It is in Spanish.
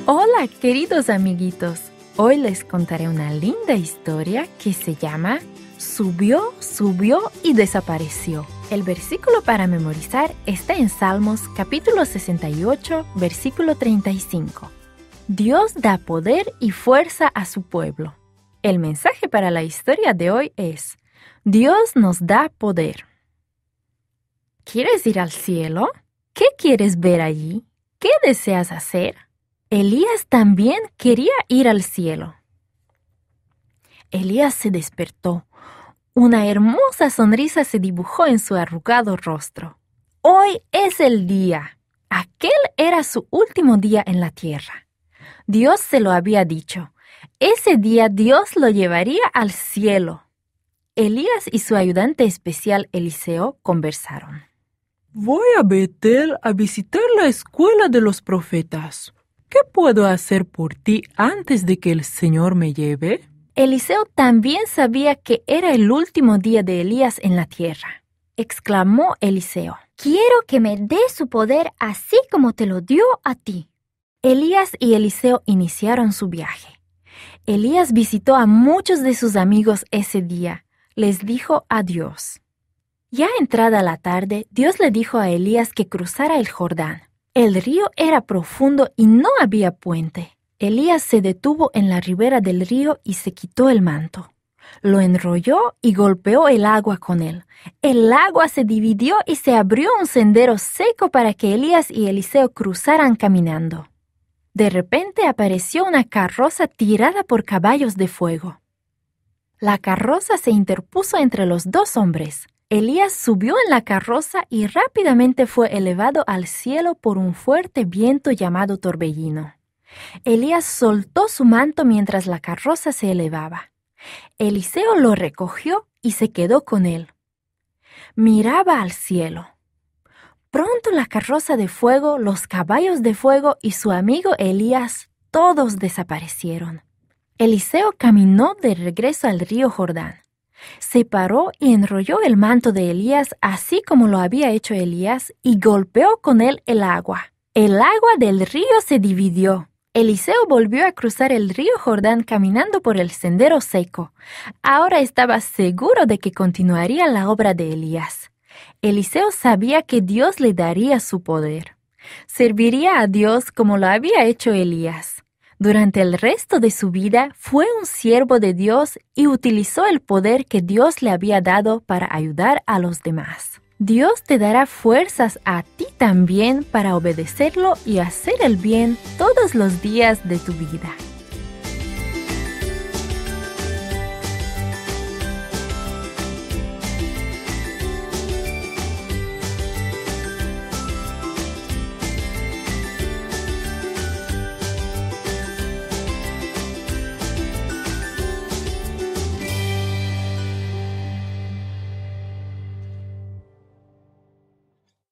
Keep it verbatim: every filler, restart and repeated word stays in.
Hola, queridos amiguitos. Hoy les contaré una linda historia que se llama Subió, subió y desapareció. El versículo para memorizar está en Salmos capítulo sesenta y ocho, versículo treinta y cinco. Dios da poder y fuerza a su pueblo. El mensaje para la historia de hoy es: Dios nos da poder. ¿Quieres ir al cielo? ¿Qué quieres ver allí? ¿Qué deseas hacer? Elías también quería ir al cielo. Elías se despertó. Una hermosa sonrisa se dibujó en su arrugado rostro. Hoy es el día. Aquel era su último día en la tierra. Dios se lo había dicho. Ese día Dios lo llevaría al cielo. Elías y su ayudante especial Eliseo conversaron. Voy a Betel a visitar la escuela de los profetas. ¿Qué puedo hacer por ti antes de que el Señor me lleve? Eliseo también sabía que era el último día de Elías en la tierra. Exclamó Eliseo: Quiero que me dé su poder así como te lo dio a ti. Elías y Eliseo iniciaron su viaje. Elías visitó a muchos de sus amigos ese día. Les dijo adiós. Ya entrada la tarde, Dios le dijo a Elías que cruzara el Jordán. El río era profundo y no había puente. Elías se detuvo en la ribera del río y se quitó el manto. Lo enrolló y golpeó el agua con él. El agua se dividió y se abrió un sendero seco para que Elías y Eliseo cruzaran caminando. De repente apareció una carroza tirada por caballos de fuego. La carroza se interpuso entre los dos hombres. Elías subió en la carroza y rápidamente fue elevado al cielo por un fuerte viento llamado torbellino. Elías soltó su manto mientras la carroza se elevaba. Eliseo lo recogió y se quedó con él. Miraba al cielo. Pronto la carroza de fuego, los caballos de fuego y su amigo Elías, todos desaparecieron. Eliseo caminó de regreso al río Jordán. Se paró y enrolló el manto de Elías así como lo había hecho Elías y golpeó con él el agua. El agua del río se dividió. Eliseo volvió a cruzar el río Jordán caminando por el sendero seco. Ahora estaba seguro de que continuaría la obra de Elías. Eliseo sabía que Dios le daría su poder. Serviría a Dios como lo había hecho Elías. Durante el resto de su vida fue un siervo de Dios y utilizó el poder que Dios le había dado para ayudar a los demás. Dios te dará fuerzas a ti también para obedecerlo y hacer el bien todos los días de tu vida.